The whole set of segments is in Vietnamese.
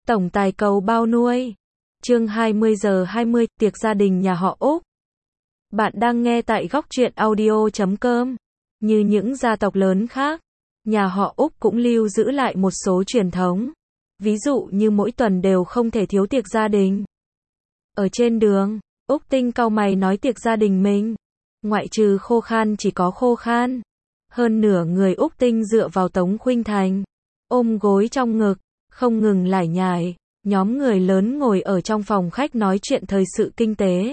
Tổng tài cầu bao nuôi. Chương 20:20, tiệc gia đình nhà họ Úc. Bạn đang nghe tại góc truyện audio.com. Như những gia tộc lớn khác, nhà họ Úc cũng lưu giữ lại một số truyền thống. Ví dụ như mỗi tuần đều không thể thiếu tiệc gia đình. Ở trên đường, Úc Tinh cau mày nói tiệc gia đình mình, ngoại trừ Khô Khan chỉ có Khô Khan. Hơn nửa người Úc Tinh dựa vào Tống Khuynh Thành, ôm gối trong ngực, không ngừng lải nhải. Nhóm người lớn ngồi ở trong phòng khách nói chuyện thời sự kinh tế.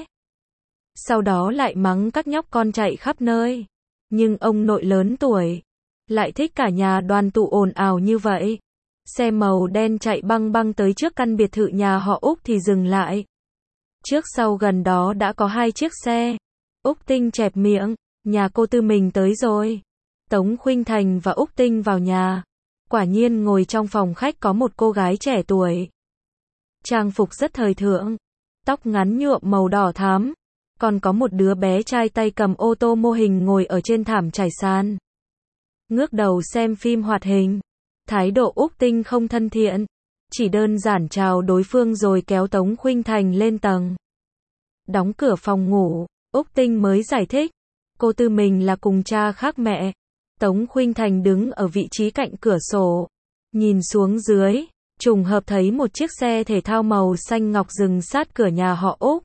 Sau đó lại mắng các nhóc con chạy khắp nơi. Nhưng ông nội lớn tuổi lại thích cả nhà đoàn tụ ồn ào như vậy. Xe màu đen chạy băng băng tới trước căn biệt thự nhà họ Úc thì dừng lại. Trước sau gần đó đã có 2 chiếc xe. Úc Tinh chẹp miệng, nhà cô Tư mình tới rồi. Tống Khuynh Thành và Úc Tinh vào nhà. Quả nhiên ngồi trong phòng khách có một cô gái trẻ tuổi. Trang phục rất thời thượng, tóc ngắn nhuộm màu đỏ thắm, còn có một đứa bé trai tay cầm ô tô mô hình ngồi ở trên thảm trải sàn. Ngước đầu xem phim hoạt hình, thái độ Úc Tinh không thân thiện, chỉ đơn giản chào đối phương rồi kéo Tống Khuynh Thành lên tầng. Đóng cửa phòng ngủ, Úc Tinh mới giải thích, cô Tư mình là cùng cha khác mẹ. Tống Khuynh Thành đứng ở vị trí cạnh cửa sổ, nhìn xuống dưới. Trùng hợp thấy một chiếc xe thể thao màu xanh ngọc dừng sát cửa nhà họ Úc.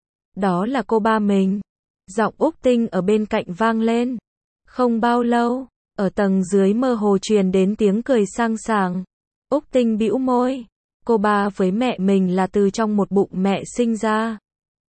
Đó là cô ba mình. Giọng Úc Tinh ở bên cạnh vang lên. Không bao lâu, ở tầng dưới mơ hồ truyền đến tiếng cười sang sảng. Úc Tinh bĩu môi. Cô ba với mẹ mình là từ trong một bụng mẹ sinh ra.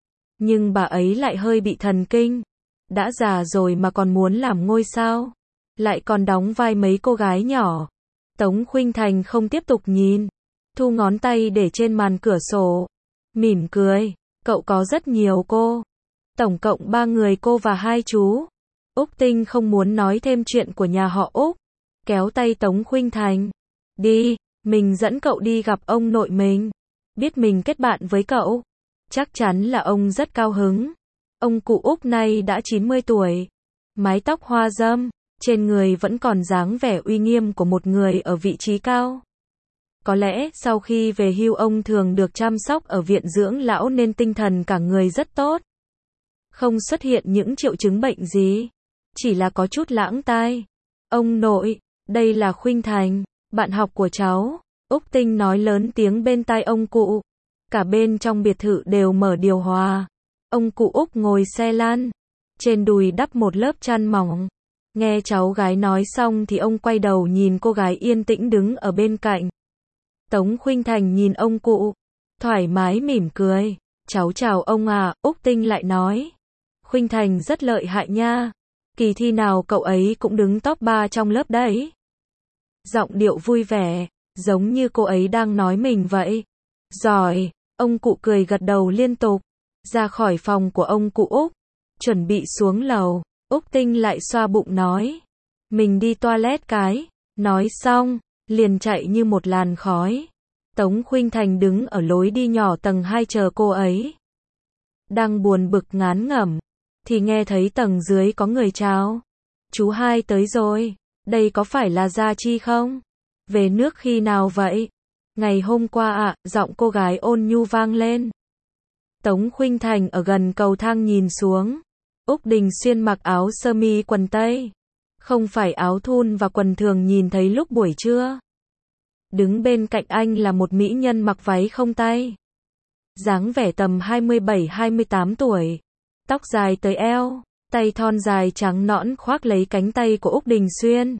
Nhưng bà ấy lại hơi bị thần kinh. Đã già rồi mà còn muốn làm ngôi sao. Lại còn đóng vai mấy cô gái nhỏ. Tống Khuynh Thành không tiếp tục nhìn, thu ngón tay để trên màn cửa sổ, mỉm cười, cậu có rất nhiều cô, tổng cộng 3 người cô và 2 chú. Úc Tinh không muốn nói thêm chuyện của nhà họ Úc, kéo tay Tống Khuynh Thành, đi, mình dẫn cậu đi gặp ông nội mình, biết mình kết bạn với cậu, chắc chắn là ông rất cao hứng. Ông cụ Úc nay đã 90 tuổi, mái tóc hoa râm. Trên người vẫn còn dáng vẻ uy nghiêm của một người ở vị trí cao. Có lẽ sau khi về hưu ông thường được chăm sóc ở viện dưỡng lão nên tinh thần cả người rất tốt. Không xuất hiện những triệu chứng bệnh gì. Chỉ là có chút lãng tai. Ông nội, đây là Khuynh Thành, bạn học của cháu. Úc Tinh nói lớn tiếng bên tai ông cụ. Cả bên trong biệt thự đều mở điều hòa. Ông cụ Úc ngồi xe lăn. Trên đùi đắp một lớp chăn mỏng. Nghe cháu gái nói xong thì ông quay đầu nhìn cô gái yên tĩnh đứng ở bên cạnh. Tống Khuynh Thành nhìn ông cụ, thoải mái mỉm cười. Cháu chào ông à, Úc Tinh lại nói. Khuynh Thành rất lợi hại nha. Kỳ thi nào cậu ấy cũng đứng top 3 trong lớp đấy. Giọng điệu vui vẻ, giống như cô ấy đang nói mình vậy. Giỏi, ông cụ cười gật đầu liên tục. Ra khỏi phòng của ông cụ Úc, chuẩn bị xuống lầu. Úc Tinh lại xoa bụng nói. Mình đi toilet cái. Nói xong, liền chạy như một làn khói. Tống Khuynh Thành đứng ở lối đi nhỏ tầng 2 chờ cô ấy. Đang buồn bực ngán ngẩm, thì nghe thấy tầng dưới có người chào. Chú hai tới rồi, đây có phải là Gia Chi không? Về nước khi nào vậy? Ngày hôm qua ạ, giọng cô gái ôn nhu vang lên. Tống Khuynh Thành ở gần cầu thang nhìn xuống. Úc Đình Xuyên mặc áo sơ mi quần tây, không phải áo thun và quần thường nhìn thấy lúc buổi trưa. Đứng bên cạnh anh là một mỹ nhân mặc váy không tay. Dáng vẻ tầm 27-28 tuổi, tóc dài tới eo, tay thon dài trắng nõn khoác lấy cánh tay của Úc Đình Xuyên.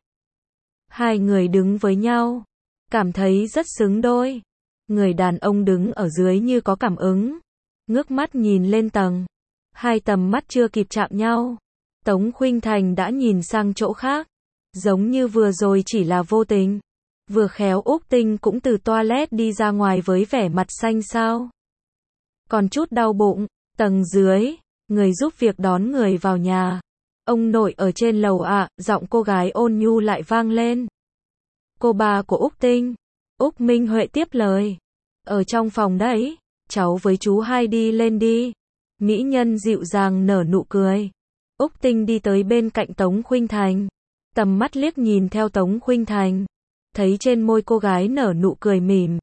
Hai người đứng với nhau, cảm thấy rất xứng đôi. Người đàn ông đứng ở dưới như có cảm ứng, ngước mắt nhìn lên tầng. Hai tầm mắt chưa kịp chạm nhau, Tống Khuynh Thành đã nhìn sang chỗ khác, giống như vừa rồi chỉ là vô tình. Vừa khéo Úc Tinh cũng từ toilet đi ra ngoài với vẻ mặt xanh xao. Còn chút đau bụng, tầng dưới, người giúp việc đón người vào nhà. Ông nội ở trên lầu ạ, giọng cô gái ôn nhu lại vang lên. Cô ba của Úc Tinh, Úc Minh Huệ tiếp lời. Ở trong phòng đấy, cháu với chú hai đi lên đi. Mỹ nhân dịu dàng nở nụ cười. Úc Tinh đi tới bên cạnh Tống Khuynh Thành. Tầm mắt liếc nhìn theo Tống Khuynh Thành. Thấy trên môi cô gái nở nụ cười mỉm.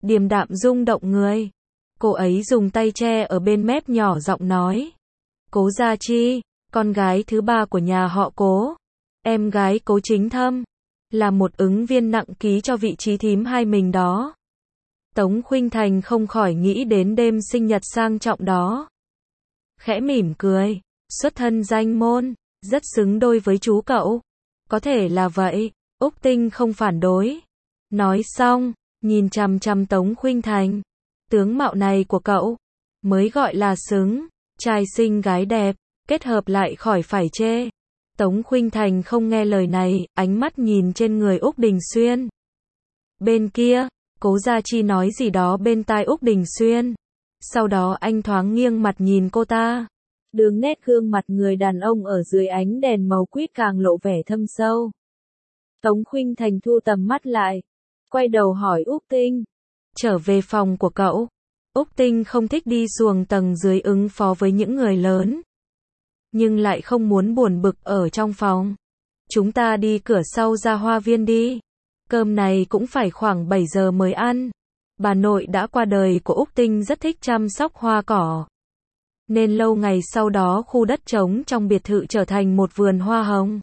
điềm đạm rung động người. Cô ấy dùng tay che ở bên mép nhỏ giọng nói. Cố Gia Chi, con gái thứ ba của nhà họ Cố. Em gái Cố Chính Thâm. Là một ứng viên nặng ký cho vị trí thím hai mình đó. Tống Khuynh Thành không khỏi nghĩ đến đêm sinh nhật sang trọng đó. Khẽ mỉm cười. Xuất thân danh môn, rất xứng đôi với chú cậu. Có thể là vậy, Úc Tinh không phản đối. Nói xong, nhìn chằm chằm Tống Khuynh Thành. Tướng mạo này của cậu, mới gọi là xứng. Trai xinh gái đẹp, kết hợp lại khỏi phải chê. Tống Khuynh Thành không nghe lời này, ánh mắt nhìn trên người Úc Đình Xuyên. Bên kia, Cố Gia Chi nói gì đó bên tai Úc Đình Xuyên. Sau đó anh thoáng nghiêng mặt nhìn cô ta. Đường nét gương mặt người đàn ông ở dưới ánh đèn màu quýt càng lộ vẻ thâm sâu. Tống Khuynh Thành thu tầm mắt lại, quay đầu hỏi Úc Tinh. Trở về phòng của cậu. Úc Tinh không thích đi xuồng tầng dưới ứng phó với những người lớn. Nhưng lại không muốn buồn bực ở trong phòng. Chúng ta đi cửa sau ra hoa viên đi. Cơm này cũng phải khoảng 7 giờ mới ăn. Bà nội đã qua đời của Úc Tinh rất thích chăm sóc hoa cỏ. Nên lâu ngày sau đó khu đất trống trong biệt thự trở thành một vườn hoa hồng.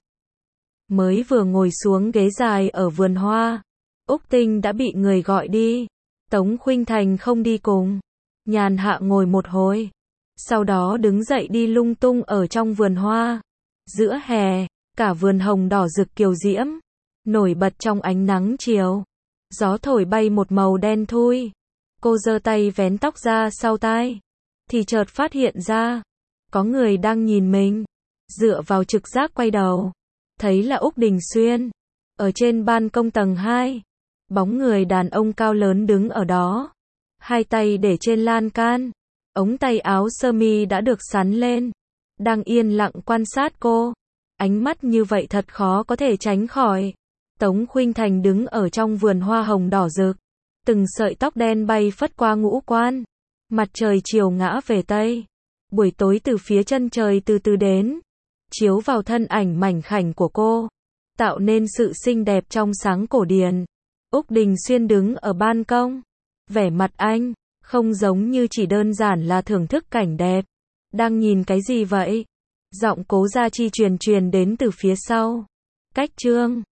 Mới vừa ngồi xuống ghế dài ở vườn hoa, Úc Tinh đã bị người gọi đi. Tống Khuynh Thành không đi cùng. Nhàn hạ ngồi một hồi. Sau đó đứng dậy đi lung tung ở trong vườn hoa. Giữa hè, cả vườn hồng đỏ rực kiều diễm, nổi bật trong ánh nắng chiều. Gió thổi bay một màu đen thui. Cô giơ tay vén tóc ra sau tai. Thì chợt phát hiện ra, có người đang nhìn mình. Dựa vào trực giác quay đầu, thấy là Úc Đình Xuyên. Ở trên ban công tầng 2, bóng người đàn ông cao lớn đứng ở đó. Hai tay để trên lan can, ống tay áo sơ mi đã được xắn lên. Đang yên lặng quan sát cô. Ánh mắt như vậy thật khó có thể tránh khỏi. Tống Khuynh Thành đứng ở trong vườn hoa hồng đỏ rực. Từng sợi tóc đen bay phất qua ngũ quan. Mặt trời chiều ngã về Tây. Buổi tối từ phía chân trời từ từ đến. Chiếu vào thân ảnh mảnh khảnh của cô. Tạo nên sự xinh đẹp trong sáng cổ điển. Úc Đình Xuyên đứng ở ban công. Vẻ mặt anh, không giống như chỉ đơn giản là thưởng thức cảnh đẹp. Đang nhìn cái gì vậy? Giọng Cố Gia Chi truyền đến từ phía sau. Cách chương